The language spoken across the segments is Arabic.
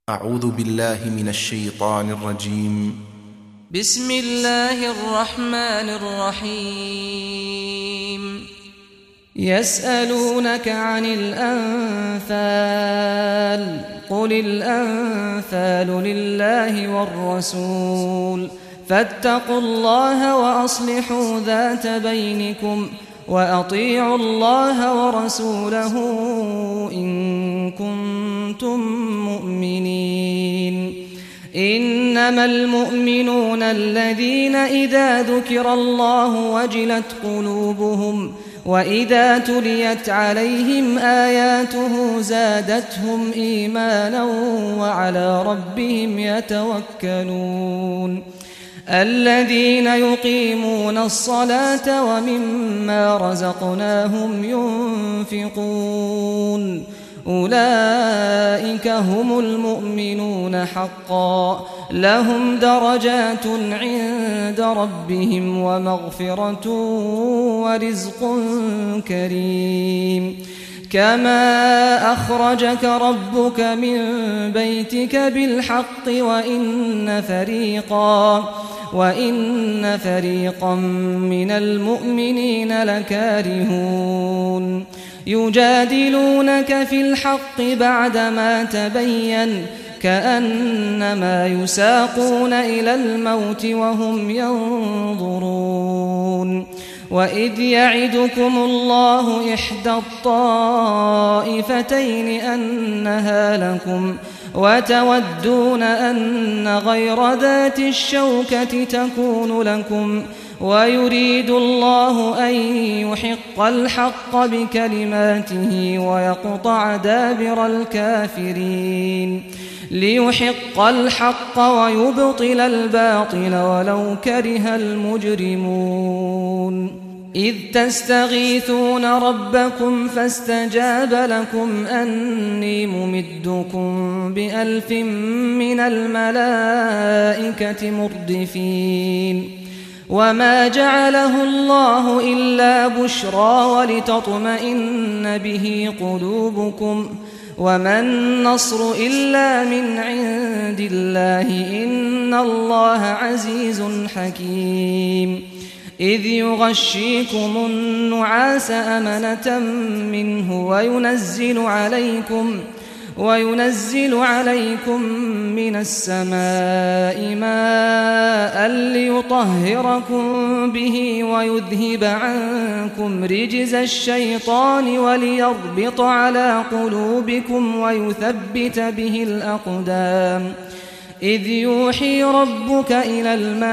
أعوذ بالله من الشيطان الرجيم. بسم الله الرحمن الرحيم. يسألونك عن الأنفال قل الأنفال لله والرسول فاتقوا الله وأصلحوا ذات بينكم وأطيعوا الله ورسوله إن كنتم مؤمنين. إنما المؤمنون الذين إذا ذكر الله وجلت قلوبهم وإذا تليت عليهم آياته زادتهم إيمانا وعلى ربهم يتوكلون. الذين يقيمون الصلاة ومما رزقناهم ينفقون أولئك هم المؤمنون حقا لهم درجات عند ربهم ومغفرة ورزق كريم. كما أخرجك ربك من بيتك بالحق وإن فريقا من المؤمنين لكارهون. يجادلونك في الحق بعدما تبين كأنما يساقون إلى الموت وهم ينظرون. وإذ يعدكم الله إحدى الطائفتين أنها لكم وتودون أن غير ذات الشوكة تكون لكم ويريد الله أن يحق الحق بكلماته ويقطع دابر الكافرين ليحق الحق ويبطل الباطل ولو كره المجرمون. إذ تستغيثون ربكم فاستجاب لكم أني ممدكم ب1000 من الملائكة مردفين. وما جعله الله إلا بشرى ولتطمئن به قلوبكم وما النصر إلا من عند الله إن الله عزيز حكيم. إذ يغشيكم النعاس أمنة منه وينزل عليكم من السماء ماء ليطهركم به ويذهب عنكم رجز الشيطان وليربط على قلوبكم ويثبت به الأقدام. إذ يوحي ربك إلى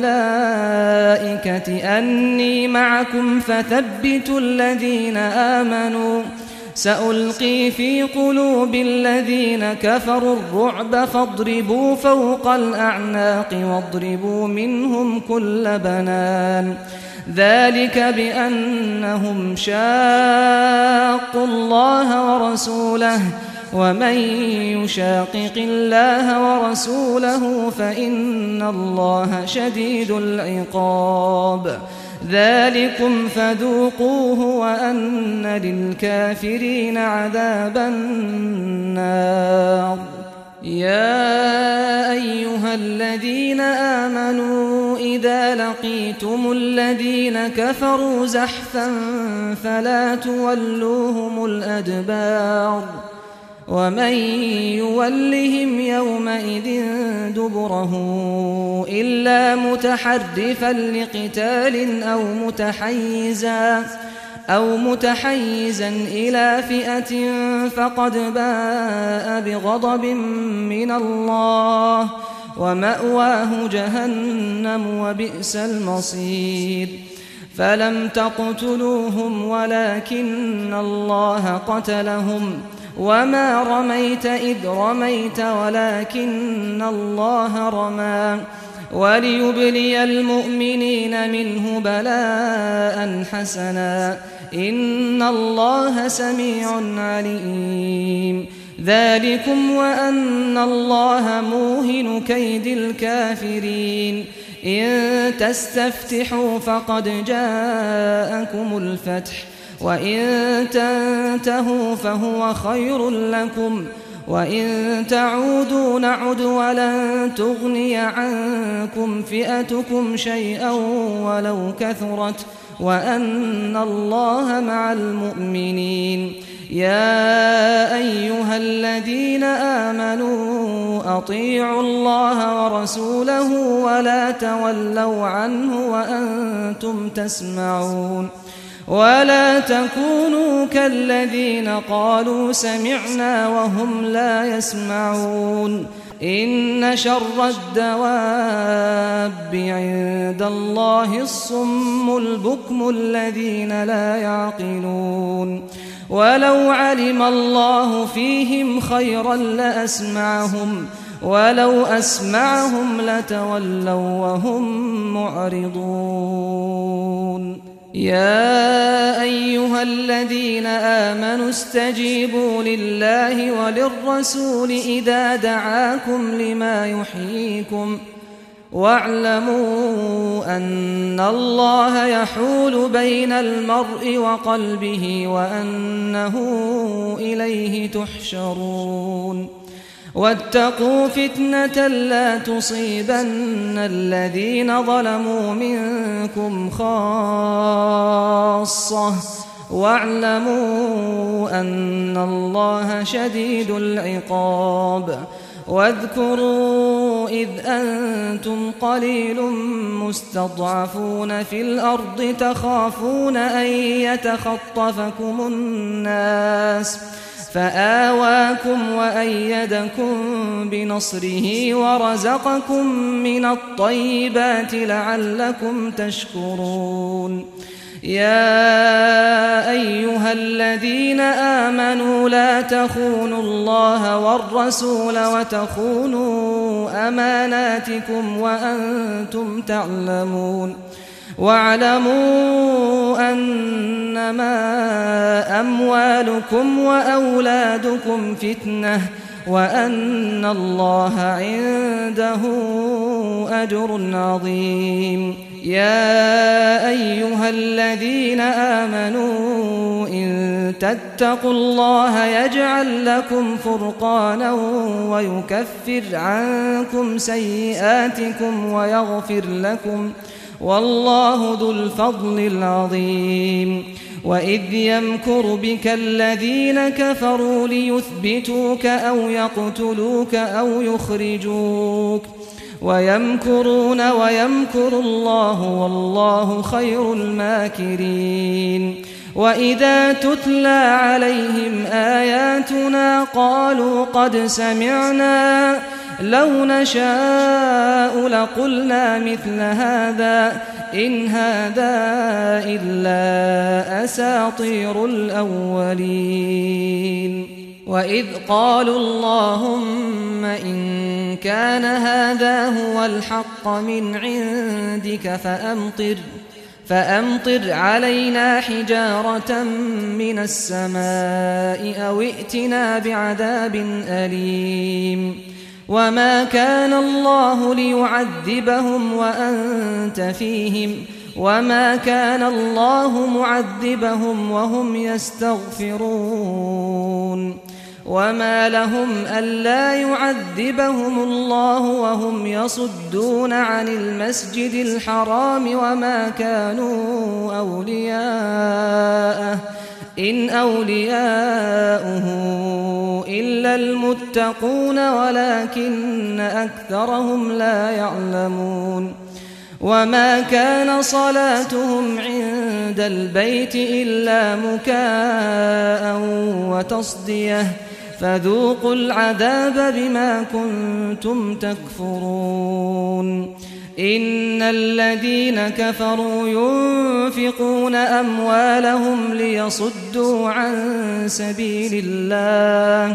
الملائكة أني معكم فثبتوا الذين آمنوا سألقي في قلوب الذين كفروا الرعب فاضربوا فوق الأعناق واضربوا منهم كل بنان. ذلك بأنهم شاقوا الله ورسوله ومن يشاقق الله ورسوله فإن الله شديد العقاب. ذلكم فذوقوه وأن للكافرين عذاب النار. يا أيها الذين آمنوا إذا لقيتم الذين كفروا زحفا فلا تولوهم الأدبار. ومن يولهم يومئذ دبره إلا متحرفا لقتال أو متحيزا إلى فئة فقد باء بغضب من الله ومأواه جهنم وبئس المصير. فلم تقتلوهم ولكن الله قتلهم وما رميت إذ رميت ولكن الله رمى وليبلي المؤمنين منه بلاء حسنا إن الله سميع عليم. ذلكم وأن الله موهن كيد الكافرين. إن تستفتحوا فقد جاءكم الفتح وإن تنتهوا فهو خير لكم وإن تعودوا نعد ولن تغني عنكم فئتكم شيئا ولو كثرت وأن الله مع المؤمنين يا أيها الذين آمنوا أطيعوا الله ورسوله ولا تولوا عنه وأنتم تسمعون ولا تكونوا كالذين قالوا سمعنا وهم لا يسمعون إن شر الدواب عند الله الصم البكم الذين لا يعقلون ولو علم الله فيهم خيرا لأسمعهم ولو أسمعهم لتولوا وهم معرضون يا أيها الذين آمنوا استجيبوا لله وللرسول إذا دعاكم لما يحييكم واعلموا أن الله يحول بين المرء وقلبه وأنه إليه تحشرون واتقوا فتنة لا تصيبن الذين ظلموا منكم خاصة واعلموا أن الله شديد العقاب واذكروا إذ أنتم قليل مستضعفون في الأرض تخافون أن يتخطفكم الناس فآواكم وأيدكم بنصره ورزقكم من الطيبات لعلكم تشكرون يا أيها الذين آمنوا لا تخونوا الله والرسول وتخونوا أماناتكم وأنتم تعلمون واعلموا أنما أموالكم وأولادكم فتنة وأن الله عنده أجر عظيم يا أيها الذين آمنوا إن تتقوا الله يجعل لكم فرقانا ويكفر عنكم سيئاتكم ويغفر لكم والله ذو الفضل العظيم وإذ يمكر بك الذين كفروا ليثبتوك أو يقتلوك أو يخرجوك ويمكرون ويمكر الله والله خير الماكرين وإذا تتلى عليهم آياتنا قالوا قد سمعنا لو نشاء لقلنا مثل هذا إن هذا إلا أساطير الأولين وإذ قالوا اللهم إن كان هذا هو الحق من عندك فأمطر علينا حجارة من السماء أو ائتنا بعذاب أليم وما كان الله ليعذبهم وأنت فيهم وما كان الله معذبهم وهم يستغفرون وما لهم ألا يعذبهم الله وهم يصدون عن المسجد الحرام وما كانوا أولياءه إن أولياؤه إلا المتقون ولكن أكثرهم لا يعلمون وما كان صلاتهم عند البيت إلا مكاء وتصدية فذوقوا العذاب بما كنتم تكفرون إن الذين كفروا ينفقون أموالهم ليصدوا عن سبيل الله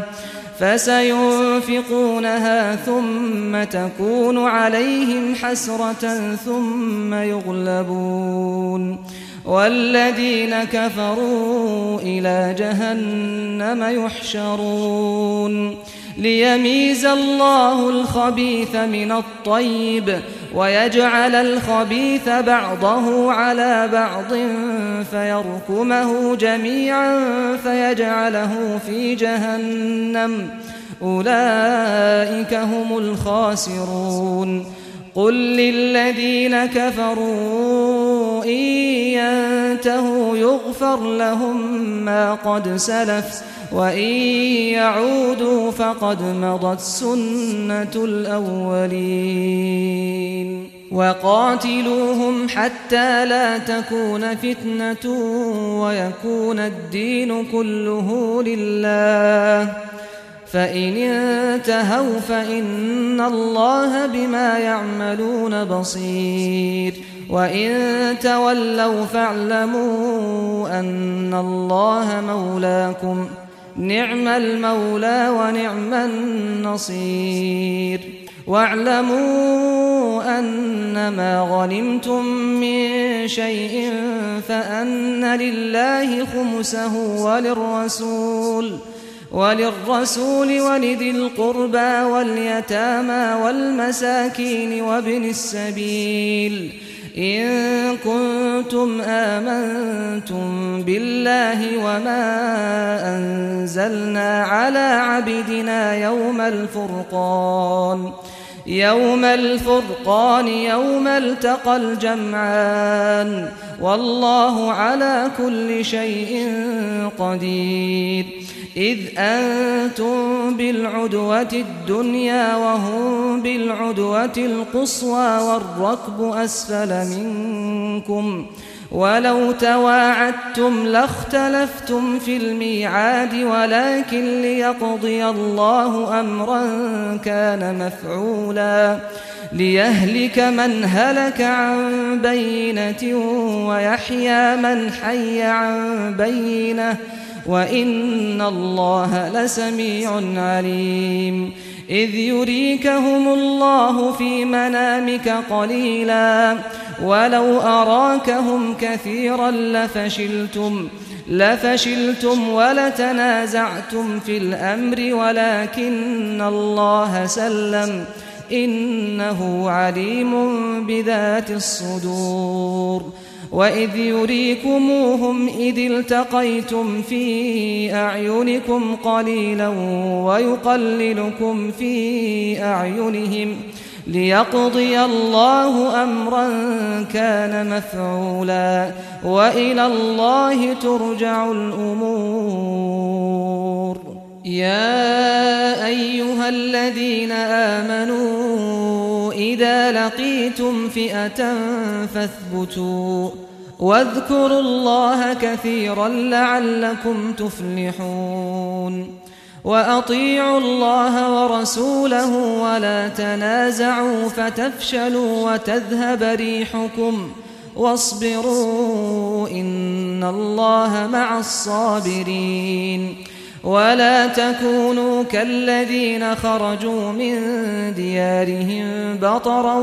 فسينفقونها ثم تكون عليهم حسرة ثم يغلبون والذين كفروا إلى جهنم يحشرون ليميز الله الخبيث من الطيب ويجعل الخبيث بعضه على بعض فيركمه جميعا فيجعله في جهنم أولئك هم الخاسرون قل للذين كفروا إن ينتهوا يغفر لهم ما قد سلف وإن يعودوا فقد مضت سنة الأولين وقاتلوهم حتى لا تكون فتنة ويكون الدين كله لله فإن انتهوا فإن الله بما يعملون بصير وإن تولوا فاعلموا أن الله مولاكم نعم المولى ونعم النصير واعلموا أنما غنمتم من شيء فأن لله خمسه وللرسول ولذي القربى واليتامى والمساكين وابن السبيل إن كنتم آمنتم بالله وما أنزلنا على عبدنا يوم الفرقان يوم التقى الجمعان والله على كل شيء قدير إذ أنتم بالعدوة الدنيا وهم بالعدوة القصوى والركب أسفل منكم ولو تواعدتم لاختلفتم في الميعاد ولكن ليقضي الله أمرا كان مفعولا ليهلك من هلك عن بينة ويحيى من حي عن بينة وإن الله لسميع عليم إذ يريكهم الله في منامك قليلا ولو أراكهم كثيرا لفشلتم ولتنازعتم في الأمر ولكن الله سلم إنه عليم بذات الصدور وإذ يريكموهم إذ التقيتم في أعينكم قليلا ويقللكم في أعينهم ليقضي الله أمرا كان مفعولا وإلى الله ترجع الأمور يا أيها الذين آمنوا إذا لقيتم فئة فاثبتوا واذكروا الله كثيرا لعلكم تفلحون وأطيعوا الله ورسوله ولا تنازعوا فتفشلوا وتذهب ريحكم واصبروا إن الله مع الصابرين ولا تكونوا كالذين خرجوا من ديارهم بطرا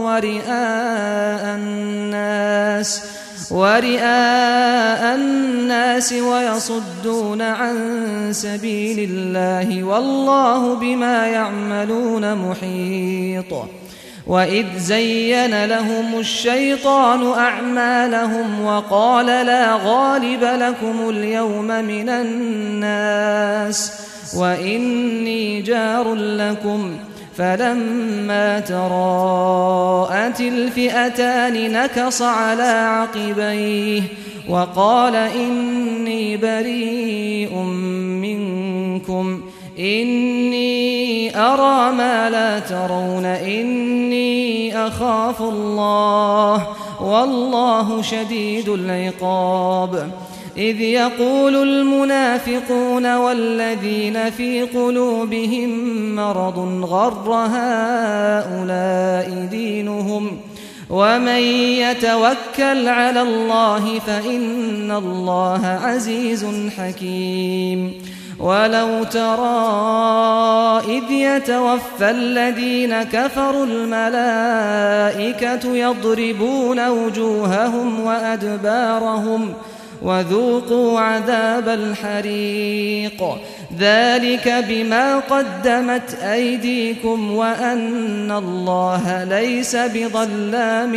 ورئاء الناس ويصدون عن سبيل الله والله بما يعملون محيط وإذ زين لهم الشيطان أعمالهم وقال لا غالب لكم اليوم من الناس وإني جار لكم فلما تراءت الفئتان نكص على عقبيه وقال إني بريء منكم إني أرى ما لا ترون إني أخاف الله والله شديد العقاب إذ يقول المنافقون والذين في قلوبهم مرض غر هؤلاء دينهم ومن يتوكل على الله فإن الله عزيز حكيم ولو ترى إذ يتوفى الذين كفروا الملائكة يضربون وجوههم وأدبارهم وذوقوا عذاب الحريق ذلك بما قدمت أيديكم وأن الله ليس بظلام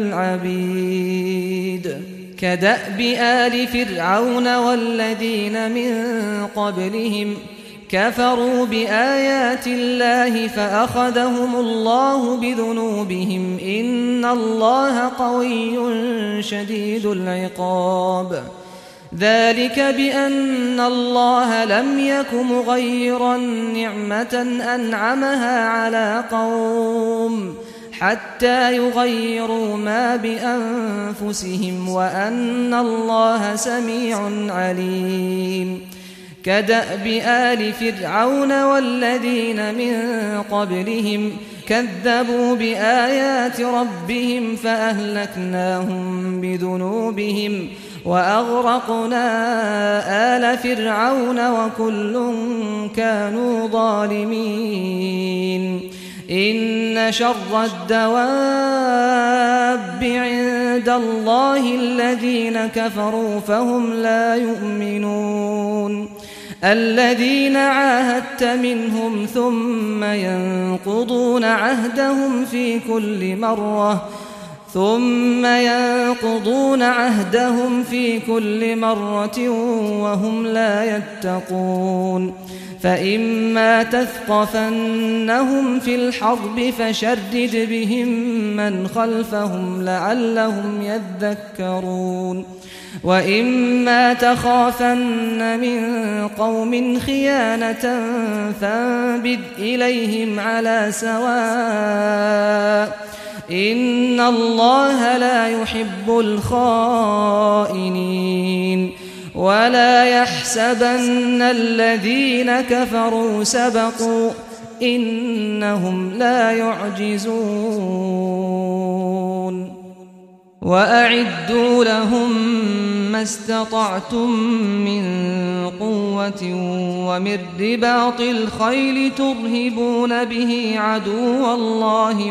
للعبيد كدأب آل فرعون والذين من قبلهم كفروا بآيات الله فأخذهم الله بذنوبهم إن الله قوي شديد العقاب ذلك بأن الله لم يك مغيرا نعمة أنعمها على قوم حتى يغيروا ما بأنفسهم وأن الله سميع عليم كدأب آل فرعون والذين من قبلهم كذبوا بآيات ربهم فأهلكناهم بذنوبهم وأغرقنا آل فرعون وكل كانوا ظالمين إن شر الدواب عند الله الذين كفروا فهم لا يؤمنون الذين عاهدت منهم ثم ينقضون عهدهم في كل مرة وهم لا يتقون فإما تثقفنهم في الحرب فشرد بهم من خلفهم لعلهم يذكرون وإما تخافن من قوم خيانة فانبذ إليهم على سواء إن الله لا يحب الخائنين ولا يحسبن الذين كفروا سبقوا إنهم لا يعجزون وأعدوا لهم ما استطعتم من قوة ومن رباط الخيل ترهبون به عدو الله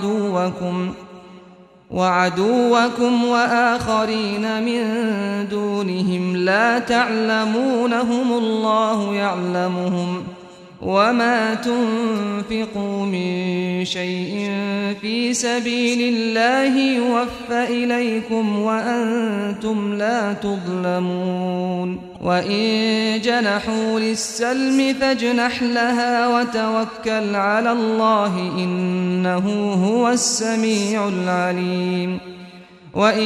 وعدوكم وآخرين من دونهم لا تعلمونهم الله يعلمهم وما تنفقوا من شيء في سبيل الله يوفى إليكم وأنتم لا تظلمون وإن جنحوا للسلم فاجنح لها وتوكل على الله إنه هو السميع العليم وإن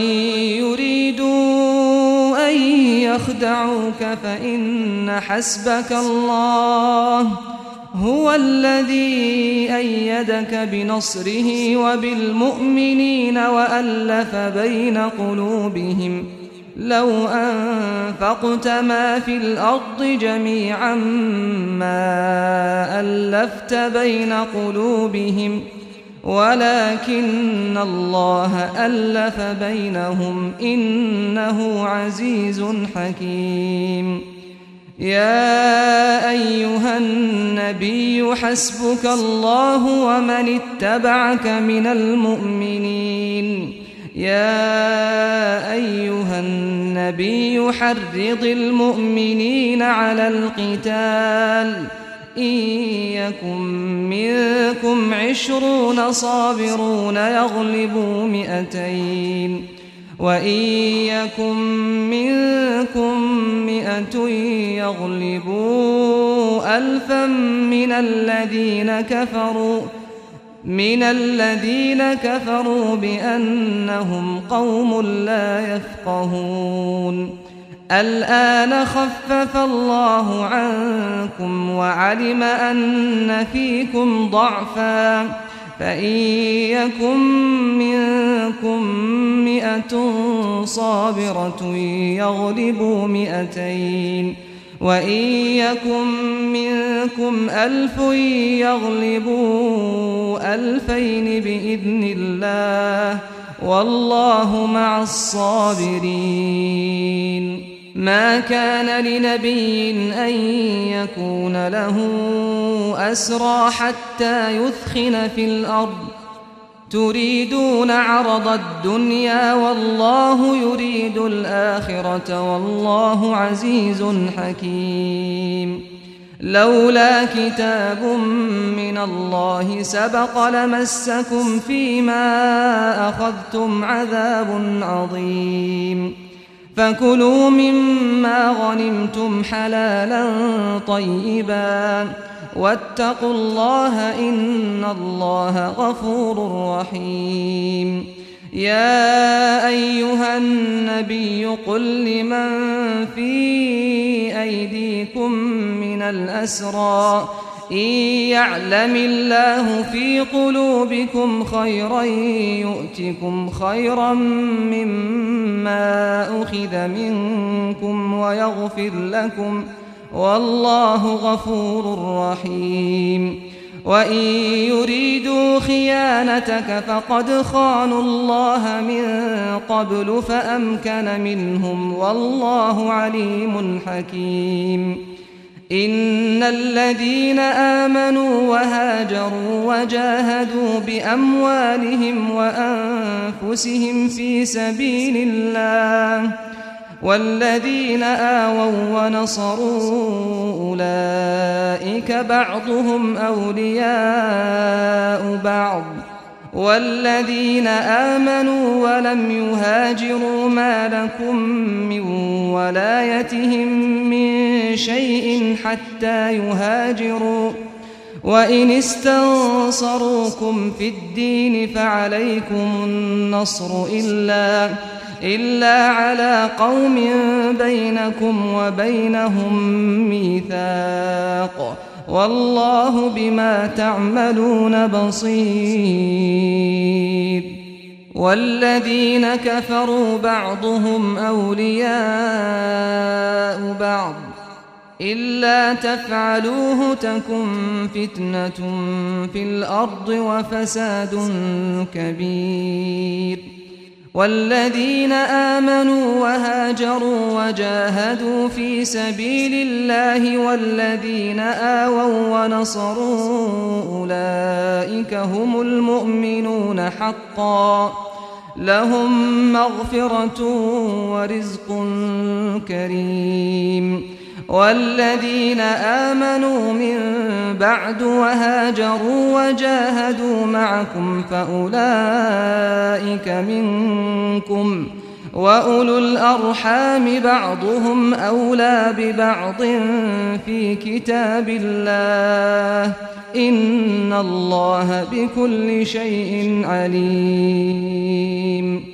يريدوا أن يخدعوك فإن حسبك الله هو الذي أيدك بنصره وبالمؤمنين وألف بين قلوبهم لو أنفقت ما في الأرض جميعا ما ألفت بين قلوبهم ولكن الله ألف بينهم إنه عزيز حكيم يا أيها النبي حسبك الله ومن اتبعك من المؤمنين يا أيها النبي حرض المؤمنين على القتال إن يكن منكم 20 صابرون يغلبوا 200 وإن يكن منكم 100 يغلبوا 1000 من الذين كفروا بأنهم قوم لا يفقهون الآن خفف الله عنكم وعلم أن فيكم ضعفا فإن يكن منكم 100 صابرة يغلبوا 200 وإن يكن منكم 1000 يغلبوا 2000 بإذن الله والله مع الصابرين ما كان لنبي أن يكون له أسرى حتى يثخن في الأرض تريدون عرض الدنيا والله يريد الآخرة والله عزيز حكيم لولا كتاب من الله سبق لمسكم فيما أخذتم عذاب عظيم فكلوا مما غنمتم حلالا طيبا واتقوا الله إن الله غفور رحيم. يا أيها النبي قل لمن في أيديكم من الأسرى إن يعلم الله في قلوبكم خيرا يؤتكم خيرا مما أخذ منكم ويغفر لكم والله غفور رحيم. وإن يريدوا خيانتك فقد خانوا الله من قبل فأمكن منهم والله عليم حكيم. إن الذين آمنوا وهاجروا وجاهدوا بأموالهم وأنفسهم في سبيل الله والذين آووا ونصروا أولئك بعضهم أولياء بعض والذين آمنوا ولم يهاجروا ما لكم من ولايتهم من شيء حتى يهاجروا وإن استنصروكم في الدين فعليكم النصر إلا على قوم بينكم وبينهم ميثاق والله بما تعملون بصير. والذين كفروا بعضهم أولياء بعض إلا تفعلوه تكن فتنة في الأرض وفساد كبير. والذين آمنوا وهاجروا وجاهدوا في سبيل الله والذين آووا ونصروا أولئك هم المؤمنون حقا لهم مغفرة ورزق كريم. والذين آمنوا من بعد وهاجروا وجاهدوا معكم فأولئك منكم وأولو الأرحام بعضهم أولى ببعض في كتاب الله إن الله بكل شيء عليم.